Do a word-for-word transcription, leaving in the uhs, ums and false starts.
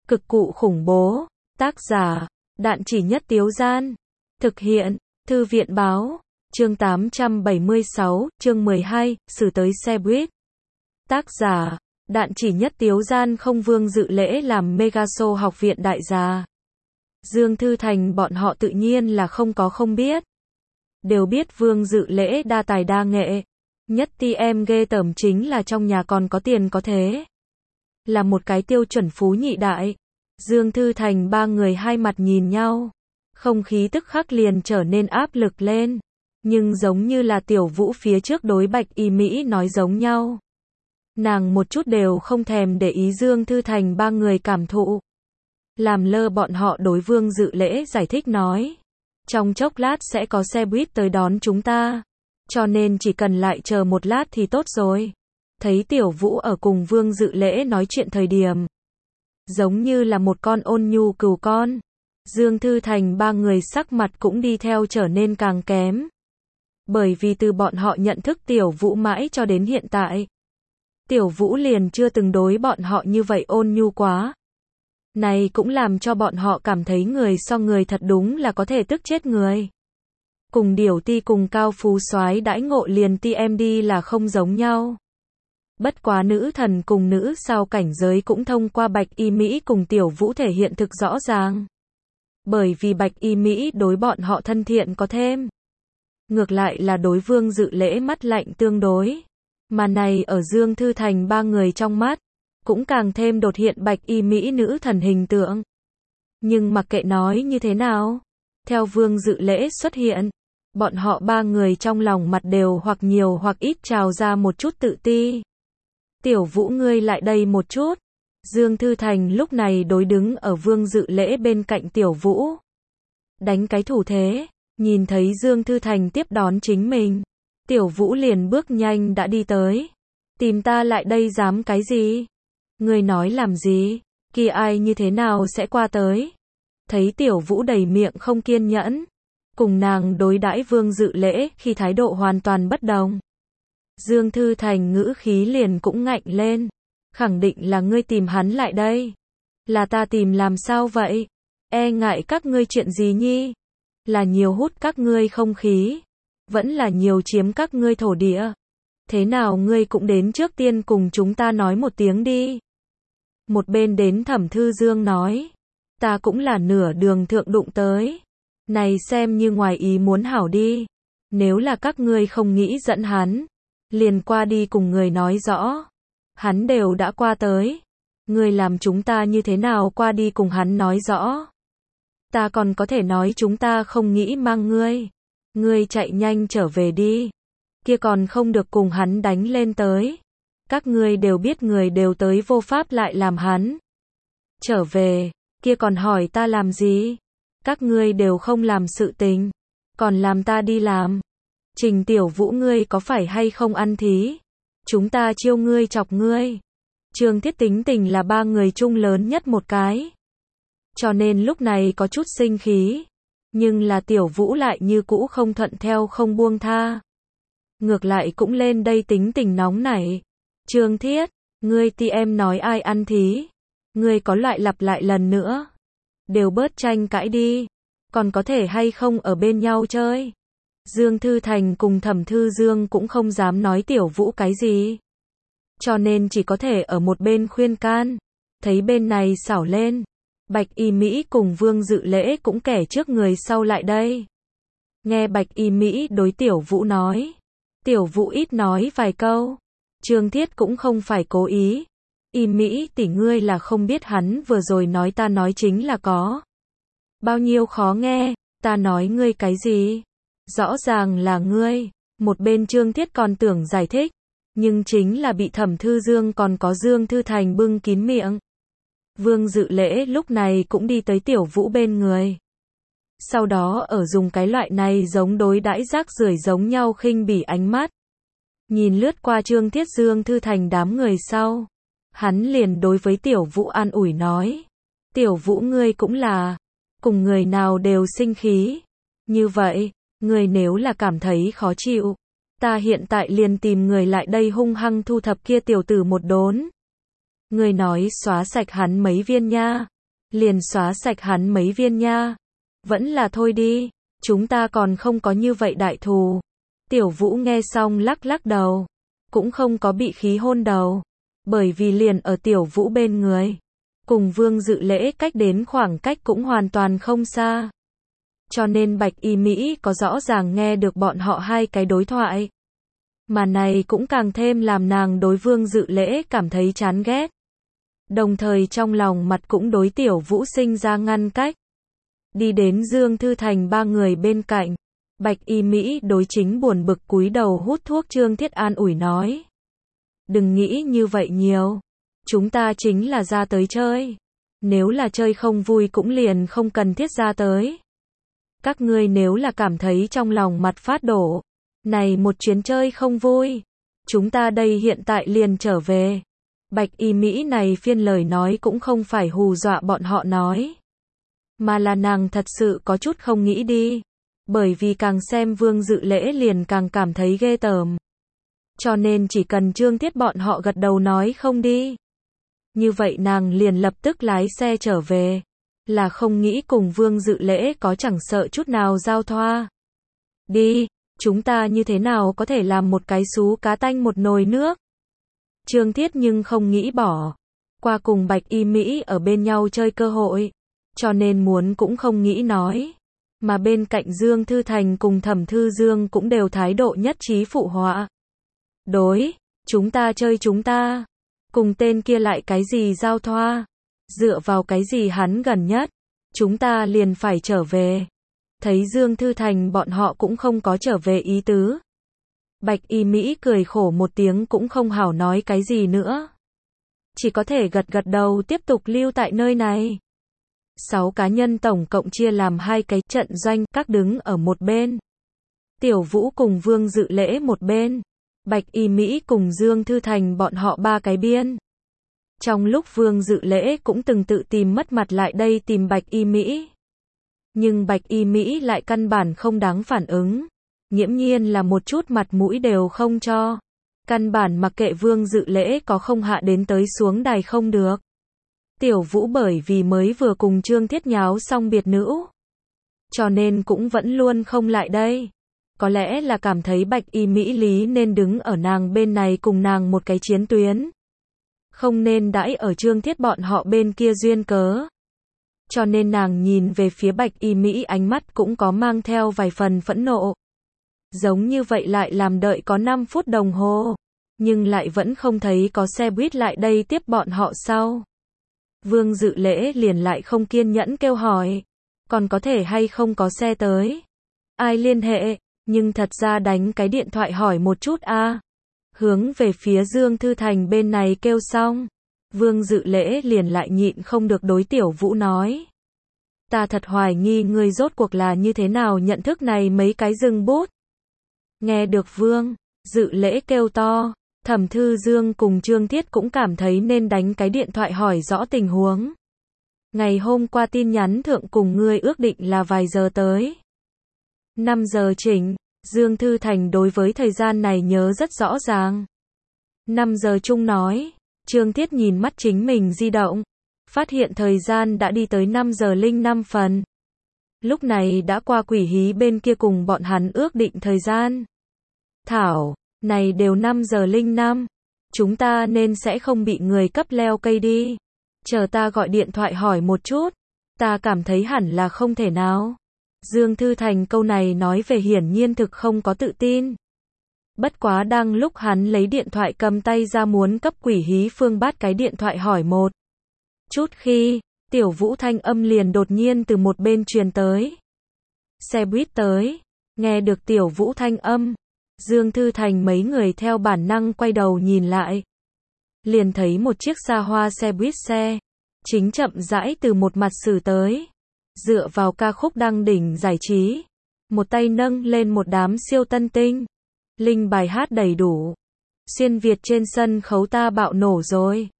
Cực cụ khủng bố. Tác giả, Đạn Chỉ Nhất Tiếu Gian. Thực hiện, Thư viện Báo. Chương tám trăm bảy mươi sáu, chương mười hai, xử tới xe buýt. Tác giả, Đạn Chỉ Nhất Tiếu Gian. Không Vương Dự lễ làm Megashow học viện đại gia. Dương Thư Thành bọn họ tự nhiên là không có không biết. Đều biết Vương Dự lễ đa tài đa nghệ. Nhất ti em ghê tởm chính là trong nhà còn có tiền có thế. Là một cái tiêu chuẩn phú nhị đại. Dương Thư Thành ba người hai mặt nhìn nhau. Không khí tức khắc liền trở nên áp lực lên. Nhưng giống như là Tiểu Vũ phía trước đối Bạch Y Mỹ nói giống nhau. Nàng một chút đều không thèm để ý Dương Thư Thành ba người cảm thụ. Làm lơ bọn họ đối Vương Dự lễ giải thích nói. Trong chốc lát sẽ có xe buýt tới đón chúng ta. Cho nên chỉ cần lại chờ một lát thì tốt rồi. Thấy Tiểu Vũ ở cùng Vương Dự lễ nói chuyện thời điểm. Giống như là một con ôn nhu cừu con. Dương Thư Thành ba người sắc mặt cũng đi theo trở nên càng kém. Bởi vì từ bọn họ nhận thức Tiểu Vũ mãi cho đến hiện tại. Tiểu Vũ liền chưa từng đối bọn họ như vậy ôn nhu quá. Này cũng làm cho bọn họ cảm thấy người so người thật đúng là có thể tức chết người. Cùng điểu ti cùng cao phú soái đãi ngộ liền ti em đi là không giống nhau. Bất quá nữ thần cùng nữ sao cảnh giới cũng thông qua Bạch Y Mỹ cùng Tiểu Vũ thể hiện thực rõ ràng. Bởi vì Bạch Y Mỹ đối bọn họ thân thiện có thêm. Ngược lại là đối Vương Dự lễ mắt lạnh tương đối. Mà này ở Dương Thư Thành ba người trong mắt. Cũng càng thêm đột hiện Bạch Y Mỹ nữ thần hình tượng. Nhưng mặc kệ nói như thế nào. Theo Vương Dự lễ xuất hiện. Bọn họ ba người trong lòng mặt đều hoặc nhiều hoặc ít trào ra một chút tự ti. Tiểu Vũ ngươi lại đây một chút. Dương Thư Thành lúc này đối đứng ở Vương Dự lễ bên cạnh Tiểu Vũ. Đánh cái thủ thế. Nhìn thấy Dương Thư Thành tiếp đón chính mình. Tiểu Vũ liền bước nhanh đã đi tới. Tìm ta lại đây dám cái gì? Ngươi nói làm gì? Kia ai như thế nào sẽ qua tới? Thấy Tiểu Vũ đầy miệng không kiên nhẫn. Cùng nàng đối đãi Vương Dự lễ khi thái độ hoàn toàn bất đồng. Dương Thư Thành ngữ khí liền cũng ngạnh lên. Khẳng định là ngươi tìm hắn lại đây. Là ta tìm làm sao vậy? E ngại các ngươi chuyện gì nhi? Là nhiều hút các ngươi không khí. Vẫn là nhiều chiếm các ngươi thổ địa. Thế nào ngươi cũng đến trước tiên cùng chúng ta nói một tiếng đi. Một bên đến Thẩm Thư Dương nói. Ta cũng là nửa đường thượng đụng tới. Này xem như ngoài ý muốn hảo đi. Nếu là các ngươi không nghĩ dẫn hắn. Liền qua đi cùng người nói rõ. Hắn đều đã qua tới. Ngươi làm chúng ta như thế nào qua đi cùng hắn nói rõ. Ta còn có thể nói chúng ta không nghĩ mang ngươi. Ngươi chạy nhanh trở về đi. Kia còn không được cùng hắn đánh lên tới. Các ngươi đều biết người đều tới vô pháp lại làm hắn. Trở về, kia còn hỏi ta làm gì? Các ngươi đều không làm sự tình. Còn làm ta đi làm. Trình Tiểu Vũ ngươi có phải hay không ăn thí? Chúng ta chiêu ngươi chọc ngươi. Trương Thiết tính tình là ba người chung lớn nhất một cái. Cho nên lúc này có chút sinh khí. Nhưng là Tiểu Vũ lại như cũ không thuận theo không buông tha. Ngược lại cũng lên đây tính tình nóng nảy. Trương Thiết, ngươi ti em nói ai ăn thí? Ngươi có loại lặp lại lần nữa. Đều bớt tranh cãi đi. Còn có thể hay không ở bên nhau chơi? Dương Thư Thành cùng Thẩm Thư Dương cũng không dám nói Tiểu Vũ cái gì. Cho nên chỉ có thể ở một bên khuyên can. Thấy bên này xảo lên. Bạch Y Mỹ cùng Vương Dự lễ cũng kẻ trước người sau lại đây. Nghe Bạch Y Mỹ đối Tiểu Vũ nói. Tiểu Vũ ít nói vài câu. Trương Thiết cũng không phải cố ý. Y Mỹ tỷ ngươi là không biết hắn vừa rồi nói ta nói chính là có. Bao nhiêu khó nghe, ta nói ngươi cái gì? Rõ ràng là ngươi. Một bên Trương Thiết còn tưởng giải thích. Nhưng chính là bị Thẩm Thư Dương còn có Dương Thư Thành bưng kín miệng. Vương Dự lễ lúc này cũng đi tới Tiểu Vũ bên người. Sau đó ở dùng cái loại này giống đối đãi rác rưởi giống nhau khinh bỉ ánh mắt. Nhìn lướt qua Trương Thiết Dương Thư Thành đám người sau. Hắn liền đối với Tiểu Vũ an ủi nói. Tiểu Vũ ngươi cũng là. Cùng người nào đều sinh khí. Như vậy, ngươi nếu là cảm thấy khó chịu. Ta hiện tại liền tìm người lại đây hung hăng thu thập kia tiểu tử một đốn. Ngươi nói xóa sạch hắn mấy viên nha. liền xóa sạch hắn mấy viên nha. Vẫn là thôi đi, chúng ta còn không có như vậy đại thù. Tiểu Vũ nghe xong lắc lắc đầu, cũng không có bị khí hôn đầu, bởi vì liền ở Tiểu Vũ bên người, cùng Vương Dự Lễ cách đến khoảng cách cũng hoàn toàn không xa. Cho nên Bạch Y Mỹ có rõ ràng nghe được bọn họ hai cái đối thoại. Mà này cũng càng thêm làm nàng đối Vương Dự Lễ cảm thấy chán ghét. Đồng thời trong lòng mặt cũng đối Tiểu Vũ sinh ra ngăn cách. Đi đến Dương Thư Thành ba người bên cạnh, Bạch Y Mỹ đối chính buồn bực cúi đầu hút thuốc Trương Thiết an ủi nói. Đừng nghĩ như vậy nhiều. Chúng ta chính là ra tới chơi. Nếu là chơi không vui cũng liền không cần thiết ra tới. Các ngươi nếu là cảm thấy trong lòng mặt phát đổ, này một chuyến chơi không vui, chúng ta đây hiện tại liền trở về. Bạch Y Mỹ này phiên lời nói cũng không phải hù dọa bọn họ nói, mà là nàng thật sự có chút không nghĩ đi, bởi vì càng xem Vương Dự Lễ liền càng cảm thấy ghê tởm. Cho nên chỉ cần Trương Thiết bọn họ gật đầu nói không đi, như vậy nàng liền lập tức lái xe trở về, là không nghĩ cùng Vương Dự Lễ có chẳng sợ chút nào giao thoa. Đi, chúng ta như thế nào có thể làm một cái sú cá tanh một nồi nước. Trương Thiết nhưng không nghĩ bỏ qua cùng Bạch Y Mỹ ở bên nhau chơi cơ hội, cho nên muốn cũng không nghĩ nói. Mà bên cạnh Dương Thư Thành cùng Thẩm Thư Dương cũng đều thái độ nhất trí phụ họa. Đối, chúng ta chơi chúng ta, cùng tên kia lại cái gì giao thoa, dựa vào cái gì hắn gần nhất, chúng ta liền phải trở về. Thấy Dương Thư Thành bọn họ cũng không có trở về ý tứ. Bạch Y Mỹ cười khổ một tiếng cũng không hảo nói cái gì nữa. Chỉ có thể gật gật đầu tiếp tục lưu tại nơi này. Sáu cá nhân tổng cộng chia làm hai cái trận doanh, các đứng ở một bên. Tiểu Vũ cùng Vương Dự Lễ một bên. Bạch Y Mỹ cùng Dương Thư Thành bọn họ ba cái biên. Trong lúc Vương Dự Lễ cũng từng tự tìm mất mặt lại đây tìm Bạch Y Mỹ. Nhưng Bạch Y Mỹ lại căn bản không đáng phản ứng. Nghiễm nhiên là một chút mặt mũi đều không cho. Căn bản mặc kệ Vương Dự Lễ có không hạ đến tới xuống đài không được. Tiểu Vũ bởi vì mới vừa cùng Trương Thiết nháo xong biệt nữ, cho nên cũng vẫn luôn không lại đây. Có lẽ là cảm thấy Bạch Y Mỹ lý nên đứng ở nàng bên này cùng nàng một cái chiến tuyến, không nên đãi ở Trương Thiết bọn họ bên kia duyên cớ. Cho nên nàng nhìn về phía Bạch Y Mỹ ánh mắt cũng có mang theo vài phần phẫn nộ. Giống như vậy lại làm đợi có năm phút đồng hồ, nhưng lại vẫn không thấy có xe buýt lại đây tiếp bọn họ sau. Vương Dự Lễ liền lại không kiên nhẫn kêu hỏi, còn có thể hay không có xe tới? Ai liên hệ? Nhưng thật ra đánh cái điện thoại hỏi một chút a. À. Hướng về phía Dương Thư Thành bên này kêu xong, Vương Dự Lễ liền lại nhịn không được đối Tiểu Vũ nói. Ta thật hoài nghi ngươi rốt cuộc là như thế nào nhận thức này mấy cái rừng bút. Nghe được Vương Dự Lễ kêu to, Thẩm Thư Dương cùng Trương Thiết cũng cảm thấy nên đánh cái điện thoại hỏi rõ tình huống. Ngày hôm qua tin nhắn thượng cùng ngươi ước định là vài giờ tới. năm giờ chỉnh, Dương Thư Thành đối với thời gian này nhớ rất rõ ràng. năm giờ chung nói, Trương Thiết nhìn mắt chính mình di động, phát hiện thời gian đã đi tới năm giờ linh năm phần. Lúc này đã qua Quỷ Hí bên kia cùng bọn hắn ước định thời gian. Thảo, này đều năm giờ linh năm, chúng ta nên sẽ không bị người cấp leo cây đi. Chờ ta gọi điện thoại hỏi một chút, ta cảm thấy hẳn là không thể nào. Dương Thư Thành câu này nói về hiển nhiên thực không có tự tin. Bất quá đang lúc hắn lấy điện thoại cầm tay ra muốn cấp Quỷ Hí Phương Bát cái điện thoại hỏi một chút khi, Tiểu Vũ thanh âm liền đột nhiên từ một bên truyền tới. Xe buýt tới, nghe được Tiểu Vũ thanh âm, Dương Thư Thành mấy người theo bản năng quay đầu nhìn lại. Liền thấy một chiếc xa hoa xe buýt xe, chính chậm rãi từ một mặt xử tới. Dựa vào ca khúc đăng đỉnh giải trí, một tay nâng lên một đám siêu tân tinh. Linh bài hát đầy đủ. Xuyên Việt trên sân khấu ta bạo nổ rồi.